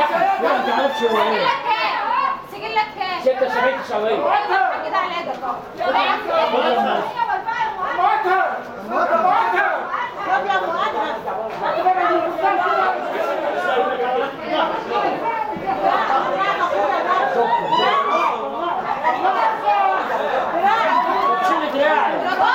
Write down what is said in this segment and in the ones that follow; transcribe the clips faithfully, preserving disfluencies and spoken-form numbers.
لا انت عارفش هو ايه؟ سجلك كام؟ ستة وسبعين تسعمية. كده على ايدك اهو. شيل دراعي.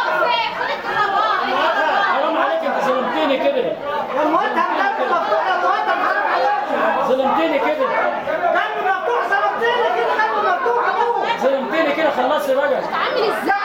حرام عليك انت ظلمتني كده. يا مؤدب دم مفتوح يا مؤدب حرام عليك. ظلمتني كده. دم مفتوح ظلمتني كده دم مفتوح ابوك. ظلمتني كده خلصت بقى. عامل ازاي؟